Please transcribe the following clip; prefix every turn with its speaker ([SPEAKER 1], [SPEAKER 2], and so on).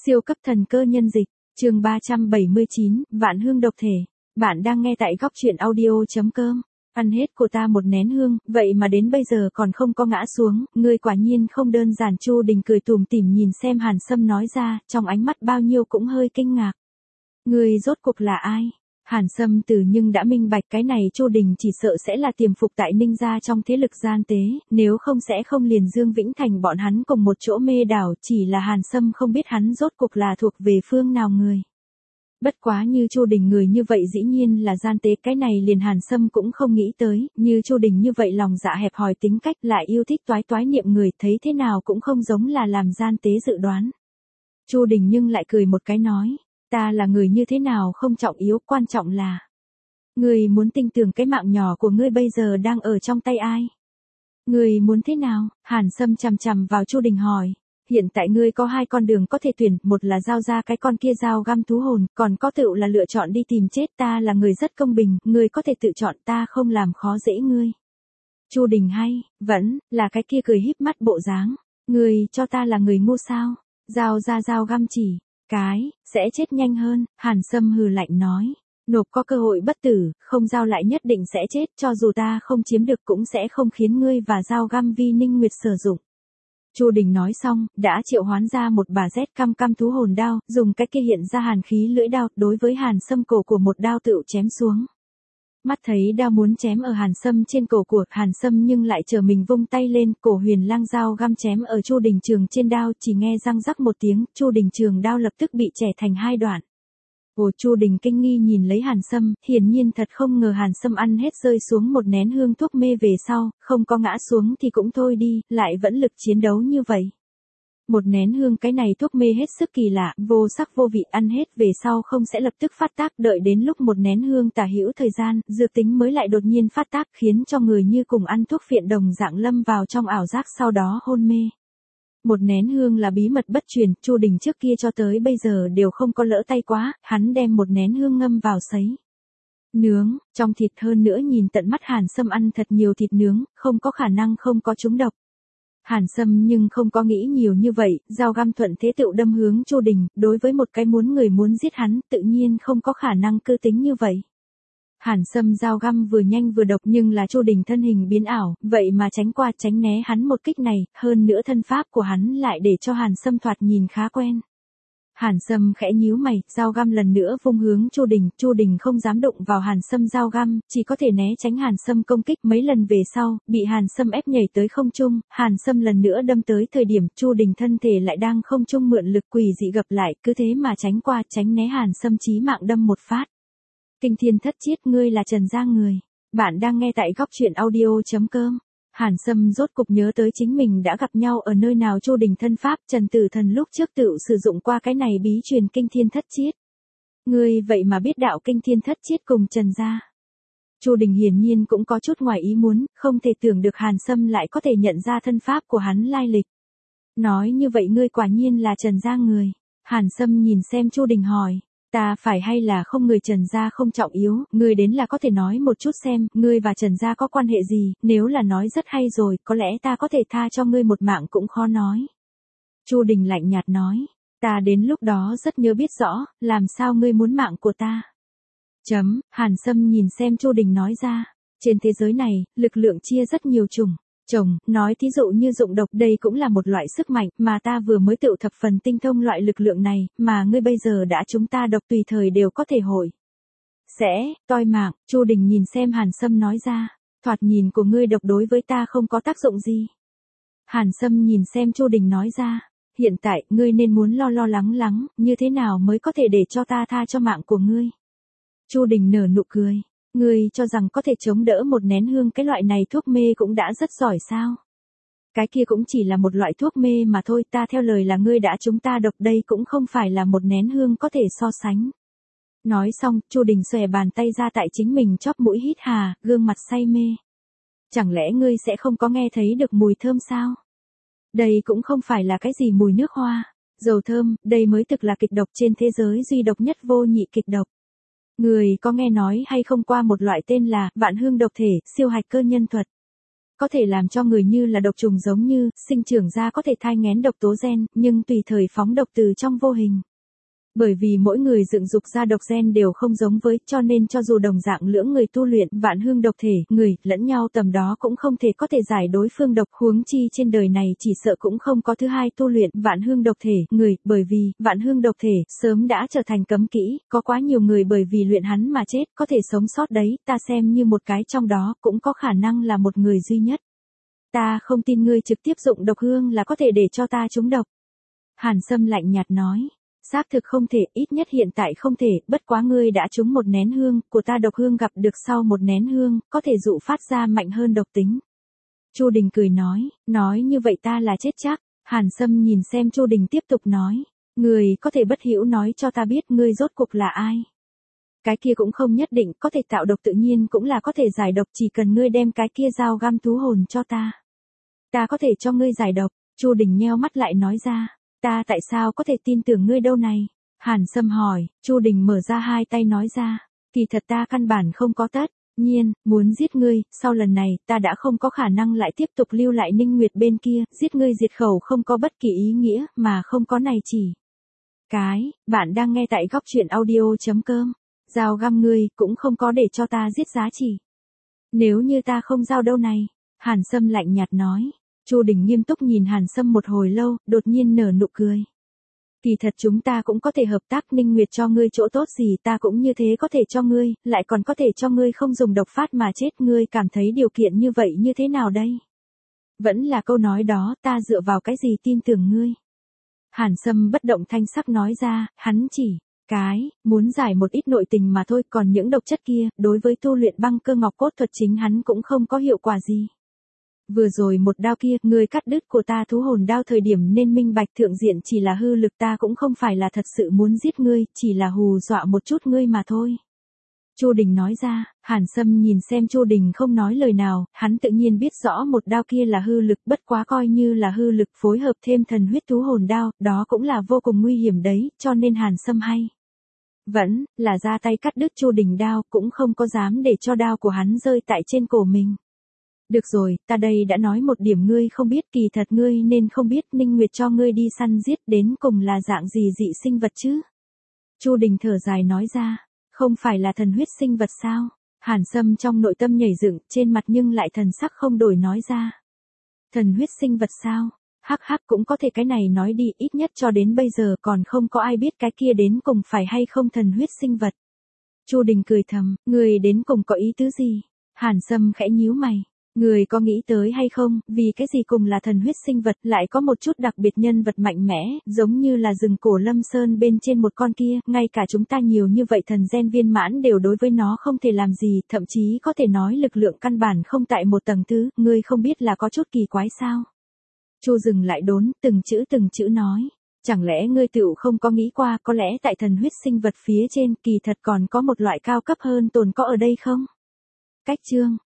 [SPEAKER 1] Siêu cấp thần cơ nhân dịch, chương 379, Vạn hương độc thể. Bạn đang nghe tại góc truyện audio.com. Ăn hết của ta một nén hương, vậy mà đến bây giờ còn không có ngã xuống, ngươi quả nhiên không đơn giản. Chu Đình cười tủm tỉm nhìn xem Hàn Sâm nói ra, trong ánh mắt bao nhiêu cũng hơi kinh ngạc. Ngươi rốt cuộc là ai? Hàn Sâm từ nhưng đã minh bạch cái này Chu Đình chỉ sợ sẽ là tiềm phục tại Ninh gia trong thế lực gian tế, nếu không sẽ không liền Dương Vĩnh Thành bọn hắn cùng một chỗ mê đảo, chỉ là Hàn Sâm không biết hắn rốt cuộc là thuộc về phương nào người. Bất quá như Chu Đình người như vậy dĩ nhiên là gian tế, cái này liền Hàn Sâm cũng không nghĩ tới, như Chu Đình như vậy lòng dạ hẹp hòi tính cách lại yêu thích toái toái niệm người, thấy thế nào cũng không giống là làm gian tế dự đoán. Chu Đình nhưng lại cười một cái nói. Ta là người như thế nào không trọng yếu, quan trọng là ngươi muốn tin tưởng cái mạng nhỏ của ngươi bây giờ đang ở trong tay ai? Ngươi muốn thế nào? Hàn Sâm chằm chằm vào Chu Đình hỏi. Hiện tại ngươi có hai con đường có thể tuyển, một là giao ra cái con kia dao găm thú hồn, còn có tựu là lựa chọn đi tìm chết. Ta là người rất công bình, ngươi có thể tự chọn, ta không làm khó dễ ngươi. Chu Đình hay, vẫn là cái kia cười híp mắt bộ dáng. Ngươi cho ta là người ngu sao? Giao ra dao găm chỉ cái, sẽ chết nhanh hơn, Hàn Sâm hừ lạnh nói. Nộp có cơ hội bất tử, không giao lại nhất định sẽ chết, cho dù ta không chiếm được cũng sẽ không khiến ngươi và dao găm vi Ninh Nguyệt sử dụng. Chu Đình nói xong, đã triệu hoán ra một bà rét căm căm thú hồn đao, dùng cái kia hiện ra hàn khí lưỡi đao, đối với Hàn Sâm cổ của một đao tựu chém xuống. Mắt thấy đao muốn chém ở Hàn Sâm trên cổ của Hàn Sâm nhưng lại chờ mình vung tay lên, cổ huyền lang dao găm chém ở Chu Đình trường trên đao, chỉ nghe răng rắc một tiếng, Chu Đình trường đao lập tức bị chẻ thành hai đoạn. Ồ, Chu Đình kinh nghi nhìn lấy Hàn Sâm, hiển nhiên thật không ngờ Hàn Sâm ăn hết rơi xuống một nén hương thuốc mê về sau, không có ngã xuống thì cũng thôi đi, lại vẫn lực chiến đấu như vậy. Một nén hương cái này thuốc mê hết sức kỳ lạ, vô sắc vô vị, ăn hết về sau không sẽ lập tức phát tác, đợi đến lúc một nén hương tả hữu thời gian, dược tính mới lại đột nhiên phát tác, khiến cho người như cùng ăn thuốc phiện đồng dạng lâm vào trong ảo giác sau đó hôn mê. Một nén hương là bí mật bất truyền, Chu Đình trước kia cho tới bây giờ đều không có lỡ tay quá, hắn đem một nén hương ngâm vào sấy nướng, trong thịt, hơn nữa nhìn tận mắt Hàn Sâm ăn thật nhiều thịt nướng, không có khả năng không có trúng độc. Hàn Sâm nhưng không có nghĩ nhiều như vậy, dao găm thuận thế tựu đâm hướng Chu Đình, đối với một cái muốn giết hắn, tự nhiên không có khả năng cư tính như vậy. Hàn Sâm dao găm vừa nhanh vừa độc, nhưng là Chu Đình thân hình biến ảo, vậy mà tránh qua tránh né hắn một kích này, hơn nữa thân pháp của hắn lại để cho Hàn Sâm thoạt nhìn khá quen. Hàn Sâm khẽ nhíu mày, dao găm lần nữa vung hướng Chu Đình không dám đụng vào Hàn Sâm dao găm, chỉ có thể né tránh Hàn Sâm công kích. Mấy lần về sau, bị Hàn Sâm ép nhảy tới không trung, Hàn Sâm lần nữa đâm tới thời điểm Chu Đình thân thể lại đang không trung mượn lực quỷ dị gập lại, cứ thế mà tránh qua tránh né Hàn Sâm chí mạng đâm một phát. Kinh thiên thất chiết, ngươi là Trần Giang người. Bạn đang nghe tại góc truyện audio.com. Hàn Sâm rốt cục nhớ tới chính mình đã gặp nhau ở nơi nào. Chu Đình thân pháp, Trần Tử Thần lúc trước tự sử dụng qua cái này bí truyền kinh thiên thất chiết. Ngươi vậy mà biết đạo kinh thiên thất chiết cùng Trần gia. Chu Đình hiển nhiên cũng có chút ngoài ý muốn, không thể tưởng được Hàn Sâm lại có thể nhận ra thân pháp của hắn lai lịch. Nói như vậy ngươi quả nhiên là Trần gia người. Hàn Sâm nhìn xem Chu Đình hỏi. Ta phải hay là không, người Trần gia không trọng yếu, ngươi đến là có thể nói một chút xem, ngươi và Trần gia có quan hệ gì, nếu là nói rất hay rồi, có lẽ ta có thể tha cho ngươi một mạng cũng khó nói. Chu Đình lạnh nhạt nói, ta đến lúc đó rất nhớ biết rõ, làm sao ngươi muốn mạng của ta. Hàn Sâm nhìn xem Chu Đình nói ra, trên thế giới này, lực lượng chia rất nhiều chủng. Nói thí dụ như dụng độc, đây cũng là một loại sức mạnh, mà ta vừa mới tự thập phần tinh thông loại lực lượng này, mà ngươi bây giờ đã chúng ta độc tùy thời đều có thể hội toi mạng. Chu Đình nhìn xem Hàn Sâm nói ra, thoạt nhìn của ngươi độc đối với ta không có tác dụng gì. Hàn Sâm nhìn xem Chu Đình nói ra, hiện tại ngươi nên muốn lo lắng, như thế nào mới có thể để cho ta tha cho mạng của ngươi. Chu Đình nở nụ cười. Ngươi cho rằng có thể chống đỡ một nén hương cái loại này thuốc mê cũng đã rất giỏi sao? Cái kia cũng chỉ là một loại thuốc mê mà thôi, ta theo lời là ngươi đã chúng ta độc, đây cũng không phải là một nén hương có thể so sánh. Nói xong, Chu Đình xòe bàn tay ra tại chính mình chóp mũi hít hà, gương mặt say mê. Chẳng lẽ ngươi sẽ không có nghe thấy được mùi thơm sao? Đây cũng không phải là cái gì mùi nước hoa, dầu thơm, đây mới thực là kịch độc, trên thế giới duy độc nhất vô nhị kịch độc. Người có nghe nói hay không qua một loại tên là Vạn hương độc thể, siêu hạch cơ nhân thuật. có thể làm cho người như là độc trùng giống như, sinh trưởng ra có thể thai nghén độc tố gen, nhưng tùy thời phóng độc từ trong vô hình. Bởi vì mỗi người dựng dục ra độc gen đều không giống với, cho nên cho dù đồng dạng lưỡng người tu luyện vạn hương độc thể, người, lẫn nhau tầm đó cũng không thể có thể giải đối phương độc, huống chi trên đời này chỉ sợ cũng không có thứ hai tu luyện vạn hương độc thể, người, bởi vì, vạn hương độc thể, sớm đã trở thành cấm kỹ, có quá nhiều người bởi vì luyện hắn mà chết, có thể sống sót đấy, ta xem như một cái trong đó, cũng có khả năng là một người duy nhất. Ta không tin ngươi trực tiếp dụng độc hương là có thể để cho ta trúng độc. Hàn Sâm lạnh nhạt nói. Xác thực không thể, ít nhất hiện tại không thể, bất quá ngươi đã trúng một nén hương, của ta độc hương gặp được sau một nén hương, có thể dụ phát ra mạnh hơn độc tính. Chu Đình cười nói như vậy ta là chết chắc. Hàn Sâm nhìn xem Chu Đình tiếp tục nói, ngươi có thể bất hữu nói cho ta biết ngươi rốt cuộc là ai. Cái kia cũng không nhất định, có thể tạo độc tự nhiên cũng là có thể giải độc, chỉ cần ngươi đem cái kia dao găm thú hồn cho ta. Ta có thể cho ngươi giải độc, Chu Đình nheo mắt lại nói ra. Ta tại sao có thể tin tưởng ngươi đâu này? Hàn Sâm hỏi, Chu Đình mở ra hai tay nói ra, kỳ thật ta căn bản không có tất nhiên, muốn giết ngươi, sau lần này, ta đã không có khả năng lại tiếp tục lưu lại Ninh Nguyệt bên kia, giết ngươi diệt khẩu không có bất kỳ ý nghĩa, mà không có này chỉ. Bạn đang nghe tại góc truyện audio.com, dao găm ngươi, cũng không có để cho ta giết giá trị. Nếu như ta không giao đâu này, Hàn Sâm lạnh nhạt nói. Chu Đình nghiêm túc nhìn Hàn Sâm một hồi lâu, đột nhiên nở nụ cười. Kỳ thật chúng ta cũng có thể hợp tác, Ninh Nguyệt cho ngươi chỗ tốt gì ta cũng như thế có thể cho ngươi, lại còn có thể cho ngươi không dùng độc phát mà chết, ngươi cảm thấy điều kiện như vậy như thế nào đây? Vẫn là câu nói đó, ta dựa vào cái gì tin tưởng ngươi? Hàn Sâm bất động thanh sắc nói ra, hắn chỉ muốn giải một ít nội tình mà thôi, còn những độc chất kia, đối với tu luyện băng cơ ngọc cốt thuật chính hắn cũng không có hiệu quả gì. Vừa rồi một đao kia, ngươi cắt đứt của ta thú hồn đao thời điểm nên minh bạch thượng diện chỉ là hư lực, ta cũng không phải là thật sự muốn giết ngươi, chỉ là hù dọa một chút ngươi mà thôi. Chu Đình nói ra. Hàn Sâm nhìn xem Chu Đình không nói lời nào, hắn tự nhiên biết rõ một đao kia là hư lực, bất quá coi như là hư lực phối hợp thêm thần huyết thú hồn đao, đó cũng là vô cùng nguy hiểm đấy, cho nên Hàn Sâm vẫn là ra tay cắt đứt Chu Đình đao, cũng không có dám để cho đao của hắn rơi tại trên cổ mình. Được rồi, ta đây đã nói một điểm ngươi không biết, kỳ thật ngươi nên không biết, Ninh Nguyệt cho ngươi đi săn giết đến cùng là dạng gì dị sinh vật chứ? Chu Đình thở dài nói ra, không phải là thần huyết sinh vật sao? Hàn Sâm trong nội tâm nhảy dựng, trên mặt nhưng lại thần sắc không đổi nói ra. Thần huyết sinh vật sao? Hắc hắc, cũng có thể cái này nói đi, ít nhất cho đến bây giờ còn không có ai biết cái kia đến cùng phải hay không thần huyết sinh vật. Chu Đình cười thầm, ngươi đến cùng có ý tứ gì? Hàn Sâm khẽ nhíu mày. Người có nghĩ tới hay không, vì cái gì cùng là thần huyết sinh vật lại có một chút đặc biệt nhân vật mạnh mẽ, giống như là rừng cổ Lâm Sơn bên trên một con kia, ngay cả chúng ta nhiều như vậy thần gen viên mãn đều đối với nó không thể làm gì, thậm chí có thể nói lực lượng căn bản không tại một tầng thứ, ngươi không biết là có chút kỳ quái sao? Chu dừng lại đốn, từng chữ nói, chẳng lẽ ngươi tựu không có nghĩ qua, có lẽ tại thần huyết sinh vật phía trên kỳ thật còn có một loại cao cấp hơn tồn có ở đây không? Cách chương